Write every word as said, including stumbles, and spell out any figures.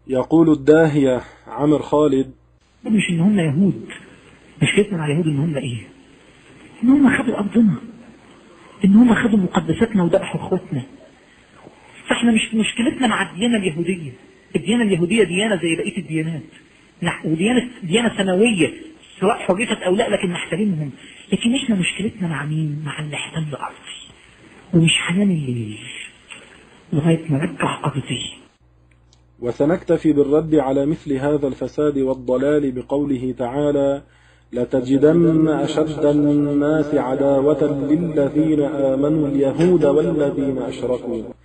يقول الداهية عمر خالد: مش ان هم يهود، مشكلتنا مع اليهود ان هم ايه؟ ان هم خدوا ارضنا، ان هم خدوا مقدساتنا وذبحوا اخوتنا. فاحنا مش مشكلتنا مع الديانة اليهودية. الديانة اليهودية ديانة زي بقية الديانات، وديانة ديانة سماوية سواء حرفت او لا، لكن نحترمهم. لكن احنا مشكلتنا مع مين؟ مع اللي احتل ارضي ومش حنان الليل لغاية ما رجع ارضي. وسنكتفي بالرد على مثل هذا الفساد والضلال بقوله تعالى: لتجدن أشد الناس عداوة للذين آمنوا اليهود والذين أشركوا